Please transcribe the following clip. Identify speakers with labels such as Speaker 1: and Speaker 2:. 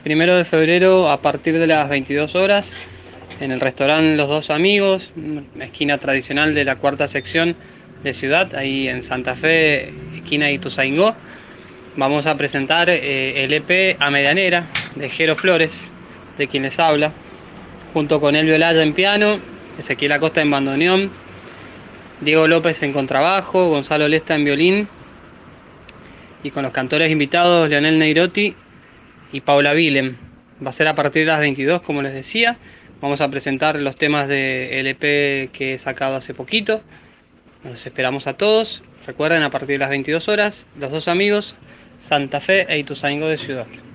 Speaker 1: Primero de febrero a partir de las 22 horas en el restaurante Los Dos Amigos, esquina tradicional de la cuarta sección de Ciudad, ahí en Santa Fe, esquina Ituzaingó. Vamos a presentar el EP A Medianera de Jero Flores, de quien les habla, junto con Elvio Olaya en piano, Ezequiel Acosta en bandoneón, Diego López en contrabajo, Gonzalo Lesta en violín y con los cantores invitados Leonel Neirotti y Paula Willem. Va a ser a partir de las 22, como les decía. Vamos a presentar los temas del EP que he sacado hace poquito. Nos esperamos a todos. Recuerden, a partir de las 22 horas, Los Dos Amigos, Santa Fe e Ituzaingó de Ciudad.